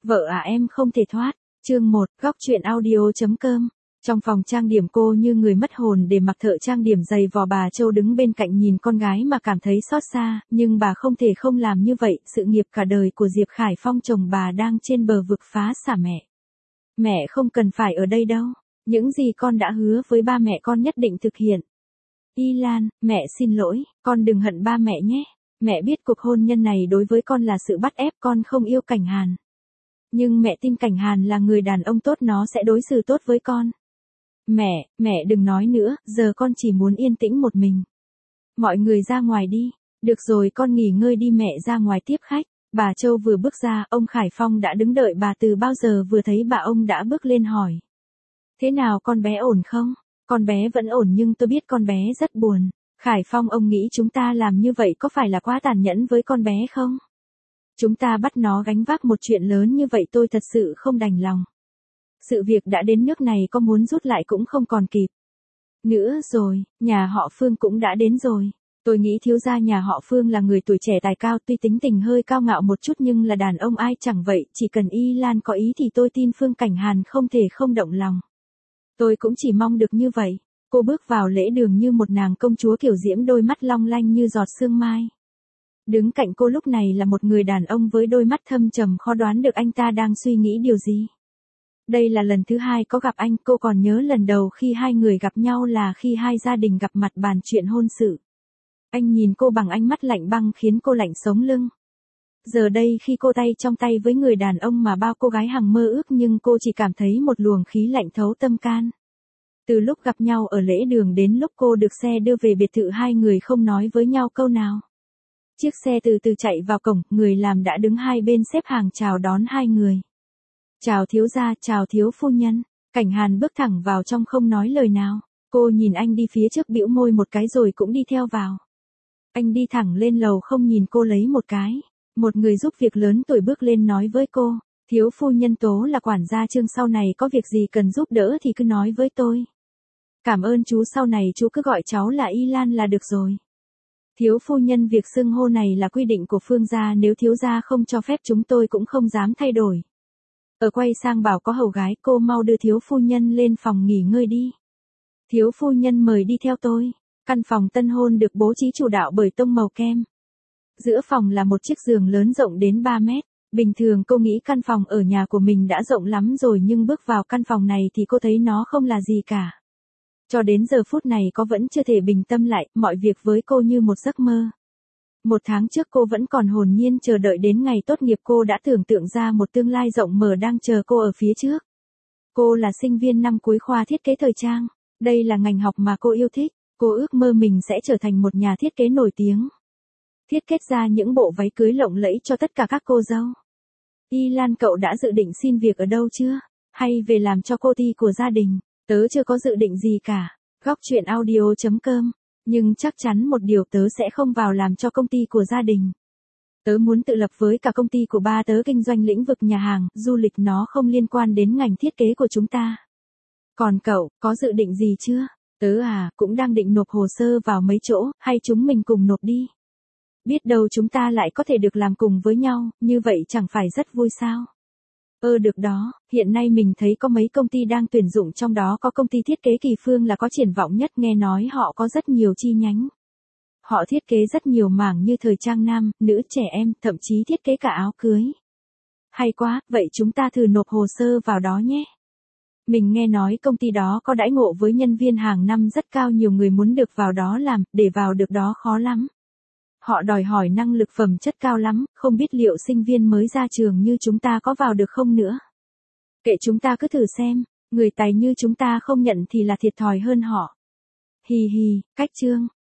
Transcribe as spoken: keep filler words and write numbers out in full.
Vợ à em không thể thoát. Chương một, góc truyện audio chấm com. Trong phòng trang điểm cô như người mất hồn để mặc thợ trang điểm giày vò bà Châu đứng bên cạnh nhìn con gái mà cảm thấy xót xa, nhưng bà không thể không làm như vậy, sự nghiệp cả đời của Diệp Khải Phong chồng bà đang trên bờ vực phá xả mẹ. Mẹ không cần phải ở đây đâu, những gì con đã hứa với ba mẹ con nhất định thực hiện. Y Lan, mẹ xin lỗi, con đừng hận ba mẹ nhé, mẹ biết cuộc hôn nhân này đối với con là sự bắt ép, con không yêu Cảnh Hàn. Nhưng mẹ tin Cảnh Hàn là người đàn ông tốt, nó sẽ đối xử tốt với con. Mẹ, mẹ đừng nói nữa, giờ con chỉ muốn yên tĩnh một mình. Mọi người ra ngoài đi. Được rồi, con nghỉ ngơi đi, mẹ ra ngoài tiếp khách. Bà Châu vừa bước ra, ông Khải Phong đã đứng đợi bà từ bao giờ, vừa thấy bà ông đã bước lên hỏi. Thế nào, con bé ổn không? Con bé vẫn ổn nhưng tôi biết con bé rất buồn. Khải Phong, ông nghĩ chúng ta làm như vậy có phải là quá tàn nhẫn với con bé không? Chúng ta bắt nó gánh vác một chuyện lớn như vậy tôi thật sự không đành lòng. Sự việc đã đến nước này, có muốn rút lại cũng không còn kịp. Nữa rồi, nhà họ Phương cũng đã đến rồi. Tôi nghĩ thiếu gia nhà họ Phương là người tuổi trẻ tài cao, tuy tính tình hơi cao ngạo một chút nhưng là đàn ông ai chẳng vậy, chỉ cần Y Lan có ý thì tôi tin Phương Cảnh Hàn không thể không động lòng. Tôi cũng chỉ mong được như vậy. Cô bước vào lễ đường như một nàng công chúa kiểu diễm, đôi mắt long lanh như giọt sương mai. Đứng cạnh cô lúc này là một người đàn ông với đôi mắt thâm trầm, khó đoán được anh ta đang suy nghĩ điều gì. Đây là lần thứ hai có gặp anh, cô còn nhớ lần đầu khi hai người gặp nhau là khi hai gia đình gặp mặt bàn chuyện hôn sự. Anh nhìn cô bằng ánh mắt lạnh băng khiến cô lạnh sống lưng. Giờ đây khi cô tay trong tay với người đàn ông mà bao cô gái hằng mơ ước, nhưng cô chỉ cảm thấy một luồng khí lạnh thấu tâm can. Từ lúc gặp nhau ở lễ đường đến lúc cô được xe đưa về biệt thự, hai người không nói với nhau câu nào. Chiếc xe từ từ chạy vào cổng, người làm đã đứng hai bên xếp hàng chào đón hai người. Chào thiếu gia, chào thiếu phu nhân. Cảnh Hàn bước thẳng vào trong không nói lời nào. Cô nhìn anh đi phía trước bĩu môi một cái rồi cũng đi theo vào. Anh đi thẳng lên lầu không nhìn cô lấy một cái. Một người giúp việc lớn tuổi bước lên nói với cô. Thiếu phu nhân Tố là quản gia Trương, sau này có việc gì cần giúp đỡ thì cứ nói với tôi. Cảm ơn chú, sau này chú cứ gọi cháu là Y Lan là được rồi. Thiếu phu nhân, việc xưng hô này là quy định của Phương gia, nếu thiếu gia không cho phép chúng tôi cũng không dám thay đổi. Ở quay sang bảo có hầu gái, cô mau đưa thiếu phu nhân lên phòng nghỉ ngơi đi. Thiếu phu nhân mời đi theo tôi. Căn phòng tân hôn được bố trí chủ đạo bởi tông màu kem. Giữa phòng là một chiếc giường lớn rộng đến ba mét. Bình thường cô nghĩ căn phòng ở nhà của mình đã rộng lắm rồi, nhưng bước vào căn phòng này thì cô thấy nó không là gì cả. Cho đến giờ phút này cô vẫn chưa thể bình tâm lại, mọi việc với cô như một giấc mơ. Một tháng trước cô vẫn còn hồn nhiên chờ đợi đến ngày tốt nghiệp, cô đã tưởng tượng ra một tương lai rộng mở đang chờ cô ở phía trước. Cô là sinh viên năm cuối khoa thiết kế thời trang. Đây là ngành học mà cô yêu thích. Cô ước mơ mình sẽ trở thành một nhà thiết kế nổi tiếng. Thiết kế ra những bộ váy cưới lộng lẫy cho tất cả các cô dâu. Y Lan, cậu đã dự định xin việc ở đâu chưa? Hay về làm cho cô ty của gia đình? Tớ chưa có dự định gì cả. Góc truyện audio chấm com. Nhưng chắc chắn một điều, tớ sẽ không vào làm cho công ty của gia đình. Tớ muốn tự lập với cả công ty của ba tớ, kinh doanh lĩnh vực nhà hàng, du lịch, nó không liên quan đến ngành thiết kế của chúng ta. Còn cậu, có dự định gì chưa? Tớ à, cũng đang định nộp hồ sơ vào mấy chỗ, hay chúng mình cùng nộp đi. Biết đâu chúng ta lại có thể được làm cùng với nhau, như vậy chẳng phải rất vui sao? Ơ được đó, hiện nay mình thấy có mấy công ty đang tuyển dụng, trong đó có công ty thiết kế Kỳ Phương là có triển vọng nhất, nghe nói họ có rất nhiều chi nhánh. Họ thiết kế rất nhiều mảng như thời trang nam, nữ, trẻ em, thậm chí thiết kế cả áo cưới. Hay quá, vậy chúng ta thử nộp hồ sơ vào đó nhé. Mình nghe nói công ty đó có đãi ngộ với nhân viên hàng năm rất cao, nhiều người muốn được vào đó làm, để vào được đó khó lắm. Họ đòi hỏi năng lực phẩm chất cao lắm, không biết liệu sinh viên mới ra trường như chúng ta có vào được không nữa. Kệ chúng ta cứ thử xem, người tài như chúng ta không nhận thì là thiệt thòi hơn họ. Hì hì, cách chương.